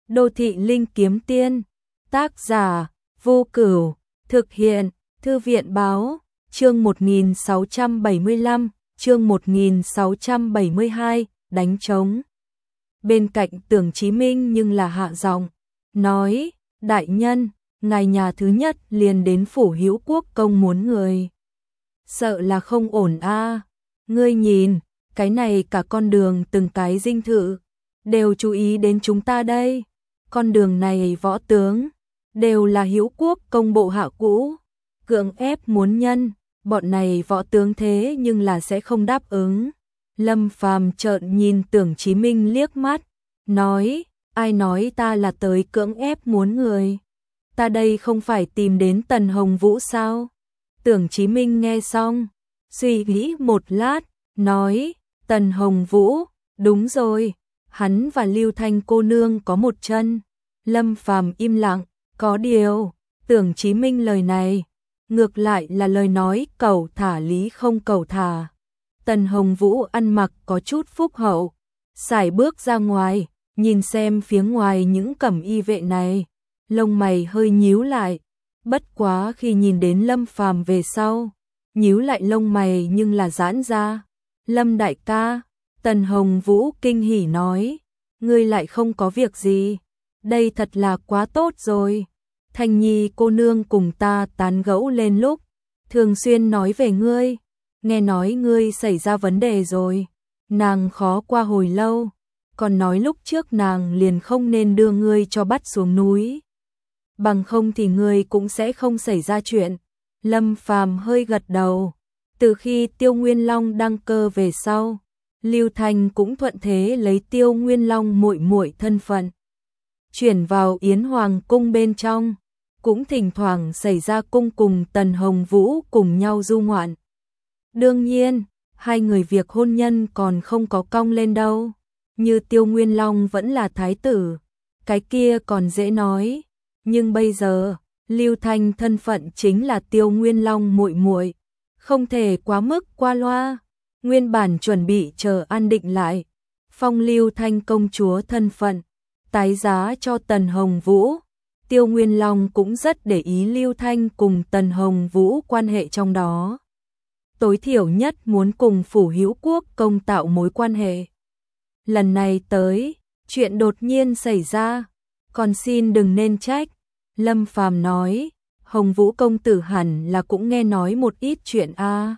Đô thị linh kiếm tiên, tác giả, Vô Cửu, thực hiện, Thư viện báo, chương 1675, chương 1672, đánh trống. Bên cạnh Tưởng Chí Minh nhưng là hạ giọng, nói, đại nhân, ngài nhà thứ nhất liền đến phủ Hữu Quốc công muốn người. Sợ là không ổn a. Ngươi nhìn, cái này cả con đường từng cái dinh thự, đều chú ý đến chúng ta đây. Con đường này võ tướng, đều là Hữu Quốc công bộ hạ cũ, cưỡng ép muốn nhân, bọn này võ tướng thế nhưng là sẽ không đáp ứng. Lâm Phàm trợn nhìn Tưởng Chí Minh liếc mắt, nói, ai nói ta là tới cưỡng ép muốn người. Ta đây không phải tìm đến Tần Hồng Vũ sao? Tưởng Chí Minh nghe xong, suy nghĩ một lát, nói, Tần Hồng Vũ, đúng rồi, hắn và Lưu Thanh cô nương có một chân. Lâm Phàm im lặng, có điều, Tưởng Chí Minh lời này, ngược lại là lời nói cẩu thả lý không cẩu thả. Tần Hồng Vũ ăn mặc có chút phúc hậu, sải bước ra ngoài, nhìn xem phía ngoài những cẩm y vệ này, lông mày hơi nhíu lại, bất quá khi nhìn đến Lâm Phàm về sau, nhíu lại lông mày nhưng là giãn ra. Lâm đại ca, Tần Hồng Vũ kinh hỉ nói, ngươi lại không có việc gì, đây thật là quá tốt rồi. Thanh Nhi cô nương cùng ta tán gẫu lên lúc, thường xuyên nói về ngươi, nghe nói ngươi xảy ra vấn đề rồi, nàng khó qua hồi lâu, còn nói lúc trước nàng liền không nên đưa ngươi cho bắt xuống núi. Bằng không thì ngươi cũng sẽ không xảy ra chuyện. Lâm Phàm hơi gật đầu, từ khi Tiêu Nguyên Long đăng cơ về sau, Lưu Thanh cũng thuận thế lấy Tiêu Nguyên Long muội muội thân phận chuyển vào Yến Hoàng cung bên trong, cũng thỉnh thoảng xảy ra cung cùng Tần Hồng Vũ cùng nhau du ngoạn. Đương nhiên, hai người việc hôn nhân còn không có cong lên đâu, như Tiêu Nguyên Long vẫn là thái tử, cái kia còn dễ nói, nhưng bây giờ, Lưu Thanh thân phận chính là Tiêu Nguyên Long muội muội, không thể quá mức qua loa. Nguyên bản chuẩn bị chờ an định lại, phong Lưu Thanh công chúa thân phận, tái giá cho Tần Hồng Vũ. Tiêu Nguyên Long cũng rất để ý Lưu Thanh cùng Tần Hồng Vũ quan hệ trong đó. Tối thiểu nhất muốn cùng phủ Hữu Quốc công tạo mối quan hệ. Lần này tới, chuyện đột nhiên xảy ra, còn xin đừng nên trách. Lâm Phàm nói, Hồng Vũ công tử hẳn là cũng nghe nói một ít chuyện a.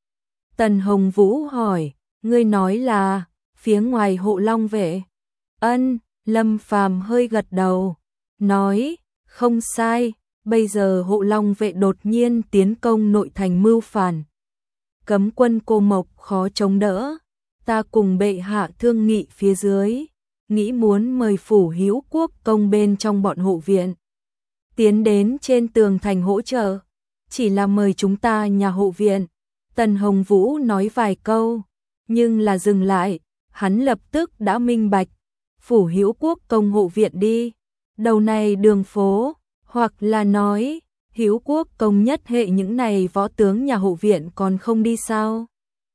Tần Hồng Vũ hỏi, ngươi nói là phía ngoài Hộ Long vệ? Ân, Lâm Phàm hơi gật đầu, nói, không sai, bây giờ Hộ Long vệ đột nhiên tiến công nội thành mưu phản. Cấm quân Cô Mộc khó chống đỡ, ta cùng bệ hạ thương nghị phía dưới, nghĩ muốn mời phủ Hữu Quốc công bên trong bọn hộ viện tiến đến trên tường thành hỗ trợ, chỉ là mời chúng ta nhà hộ viện. Tần Hồng Vũ nói vài câu, nhưng là dừng lại, hắn lập tức đã minh bạch, phủ Hữu Quốc công hộ viện đi, đầu này đường phố, hoặc là nói, Hữu Quốc công nhất hệ những này võ tướng nhà hộ viện còn không đi sao?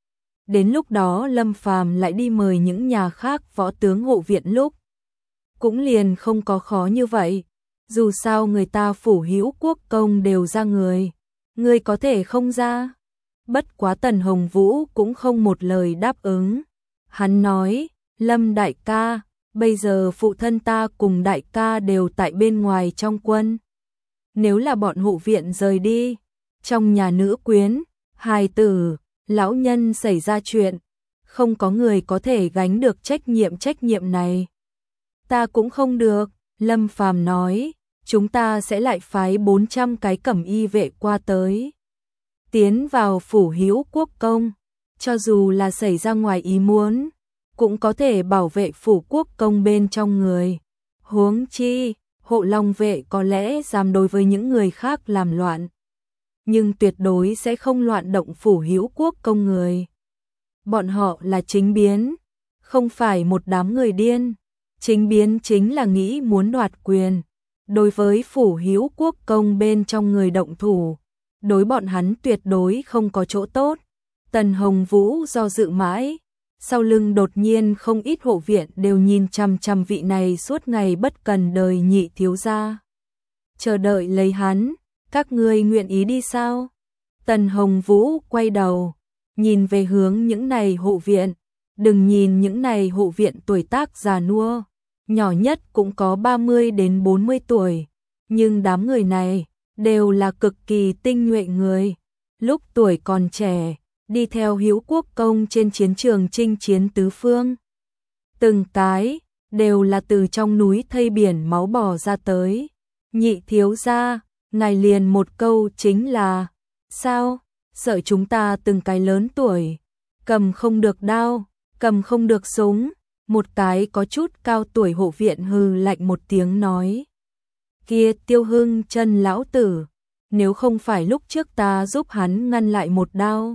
Đến lúc đó Lâm Phàm lại đi mời những nhà khác võ tướng hộ viện lúc, cũng liền không có khó như vậy, dù sao người ta phủ Hữu Quốc công đều ra người có thể không ra. Bất quá Tần Hồng Vũ cũng không một lời đáp ứng. Hắn nói, Lâm đại ca, bây giờ phụ thân ta cùng đại ca đều tại bên ngoài trong quân. Nếu là bọn hộ viện rời đi, trong nhà nữ quyến, hài tử, lão nhân xảy ra chuyện, không có người có thể gánh được trách nhiệm này. Ta cũng không được, Lâm Phàm nói, chúng ta sẽ lại phái 400 cái cẩm y vệ qua tới. Tiến vào phủ Hữu Quốc công, cho dù là xảy ra ngoài ý muốn, cũng có thể bảo vệ phủ quốc công bên trong người. Huống chi, Hộ Long vệ có lẽ dám đối với những người khác làm loạn, nhưng tuyệt đối sẽ không loạn động phủ Hữu Quốc công người. Bọn họ là chính biến, không phải một đám người điên. Chính biến chính là nghĩ muốn đoạt quyền. Đối với phủ Hữu Quốc công bên trong người động thủ, đối bọn hắn tuyệt đối không có chỗ tốt. Tần Hồng Vũ do dự mãi, sau lưng đột nhiên không ít hộ viện đều nhìn chằm chằm vị này suốt ngày bất cần đời nhị thiếu gia. Chờ đợi lấy hắn, các ngươi nguyện ý đi sao? Tần Hồng Vũ quay đầu, nhìn về hướng những này hộ viện, đừng nhìn những này hộ viện tuổi tác già nua, nhỏ nhất cũng có 30 đến 40 tuổi, nhưng đám người này đều là cực kỳ tinh nhuệ người, lúc tuổi còn trẻ, đi theo Hữu Quốc công trên chiến trường chinh chiến tứ phương. Từng cái đều là từ trong núi thây biển máu bò ra tới. Nhị thiếu gia, ngài liền một câu chính là, sao, sợ chúng ta từng cái lớn tuổi, cầm không được đao, cầm không được súng, một cái có chút cao tuổi hộ viện hừ lạnh một tiếng nói. Kia Tiêu Hưng chân lão tử, nếu không phải lúc trước ta giúp hắn ngăn lại một đao.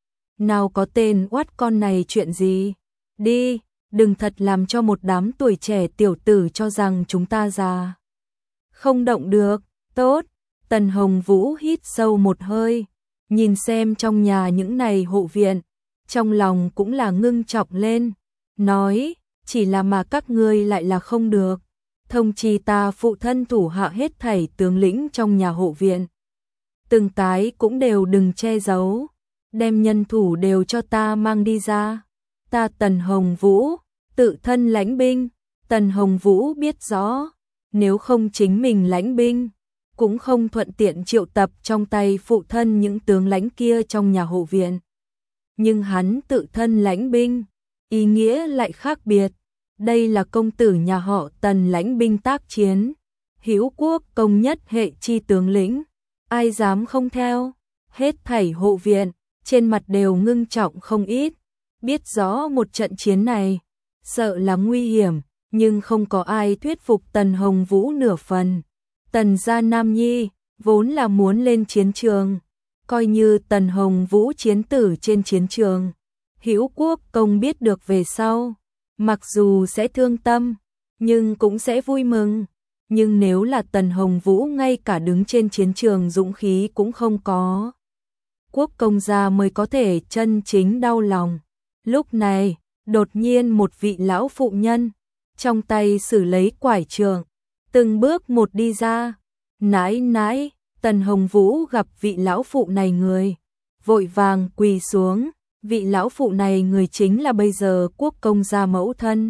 Nào có tên oát con này chuyện gì, đi, đừng thật làm cho một đám tuổi trẻ tiểu tử cho rằng chúng ta già. Không động được, tốt, Tần Hồng Vũ hít sâu một hơi, nhìn xem trong nhà những này hộ viện, trong lòng cũng là ngưng trọng lên, nói, chỉ là mà các ngươi lại là không được, thông chi ta phụ thân thủ hạ hết thảy tướng lĩnh trong nhà hộ viện. Từng cái cũng đều đừng che giấu, đem nhân thủ đều cho ta mang đi ra, ta Tần Hồng Vũ, tự thân lãnh binh. Tần Hồng Vũ biết rõ, nếu không chính mình lãnh binh, cũng không thuận tiện triệu tập trong tay phụ thân những tướng lãnh kia trong nhà hộ viện. Nhưng hắn tự thân lãnh binh, ý nghĩa lại khác biệt. Đây là công tử nhà họ Tần lãnh binh tác chiến, Hữu Quốc công nhất hệ chi tướng lĩnh, ai dám không theo. Hết thảy hộ viện, trên mặt đều ngưng trọng không ít, biết rõ một trận chiến này, sợ là nguy hiểm, nhưng không có ai thuyết phục Tần Hồng Vũ nửa phần. Tần gia nam nhi, vốn là muốn lên chiến trường, coi như Tần Hồng Vũ chiến tử trên chiến trường. Hữu Quốc công biết được về sau, mặc dù sẽ thương tâm, nhưng cũng sẽ vui mừng. Nhưng nếu là Tần Hồng Vũ ngay cả đứng trên chiến trường dũng khí cũng không có, Quốc công gia mới có thể chân chính đau lòng. Lúc này, đột nhiên một vị lão phụ nhân, trong tay xử lấy quải trường, từng bước một đi ra. Nãi nãi, Tần Hồng Vũ gặp vị lão phụ này người, vội vàng quỳ xuống. Vị lão phụ này người chính là bây giờ Quốc công gia mẫu thân.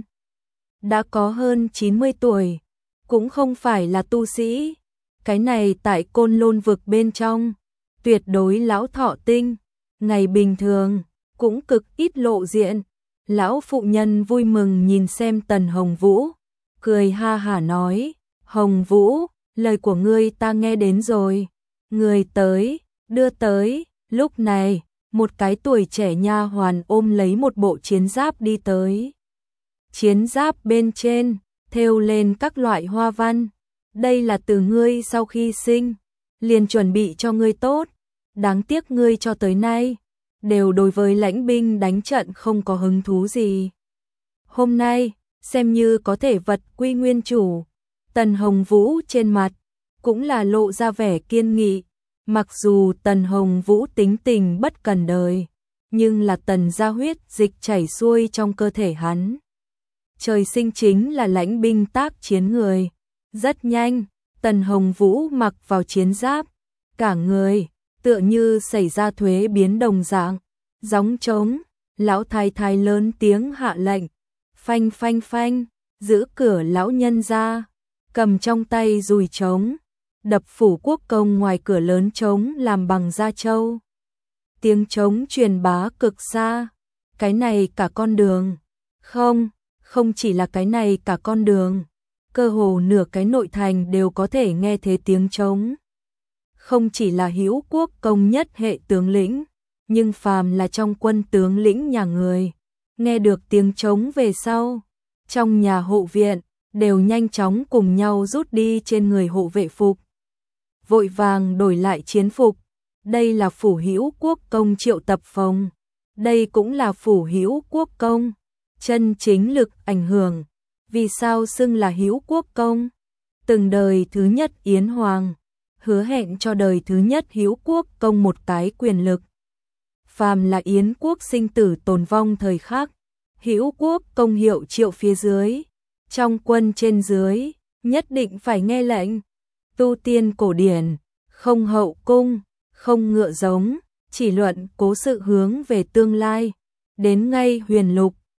Đã có hơn 90 tuổi, cũng không phải là tu sĩ. Cái này tại Côn Lôn vực bên trong, tuyệt đối lão thọ tinh, ngày bình thường cũng cực ít lộ diện. Lão phụ nhân vui mừng nhìn xem Tần Hồng Vũ, cười ha hả nói, Hồng Vũ, lời của ngươi ta nghe đến rồi. Người tới, đưa tới. Lúc này, một cái tuổi trẻ nha hoàn ôm lấy một bộ chiến giáp đi tới. Chiến giáp bên trên, thêu lên các loại hoa văn. Đây là từ ngươi sau khi sinh, liền chuẩn bị cho ngươi tốt. Đáng tiếc ngươi cho tới nay, đều đối với lãnh binh đánh trận không có hứng thú gì. Hôm nay, xem như có thể vật quy nguyên chủ. Tần Hồng Vũ trên mặt, cũng là lộ ra vẻ kiên nghị. Mặc dù Tần Hồng Vũ tính tình bất cần đời, nhưng là Tần gia huyết dịch chảy xuôi trong cơ thể hắn. Trời sinh chính là lãnh binh tác chiến người. Rất nhanh, Tần Hồng Vũ mặc vào chiến giáp, cả người tựa như xảy ra thuế biến đồng dạng, gióng trống. Lão thái thái lớn tiếng hạ lệnh, phanh phanh phanh, giữ cửa lão nhân ra, cầm trong tay dùi trống, đập phủ quốc công ngoài cửa lớn trống làm bằng da trâu. Tiếng trống truyền bá cực xa, cái này cả con đường, không chỉ là cái này cả con đường, cơ hồ nửa cái nội thành đều có thể nghe thấy tiếng trống. Không chỉ là Hữu Quốc công nhất hệ tướng lĩnh, nhưng phàm là trong quân tướng lĩnh nhà người, nghe được tiếng trống về sau, trong nhà hộ viện đều nhanh chóng cùng nhau rút đi trên người hộ vệ phục, vội vàng đổi lại chiến phục. Đây là phủ Hữu Quốc công triệu tập phòng, đây cũng là phủ Hữu Quốc công chân chính lực ảnh hưởng. Vì sao xưng là Hữu Quốc công? Từng đời thứ nhất Yến Hoàng hứa hẹn cho đời thứ nhất Hữu Quốc công một cái quyền lực. Phàm là Yến quốc sinh tử tồn vong thời khắc, hữu quốc công hiệu triệu phía dưới, trong quân trên dưới, nhất định phải nghe lệnh. Tu tiên cổ điển, không hậu cung, không ngựa giống, chỉ luận cố sự hướng về tương lai. Đến ngay huyền lục,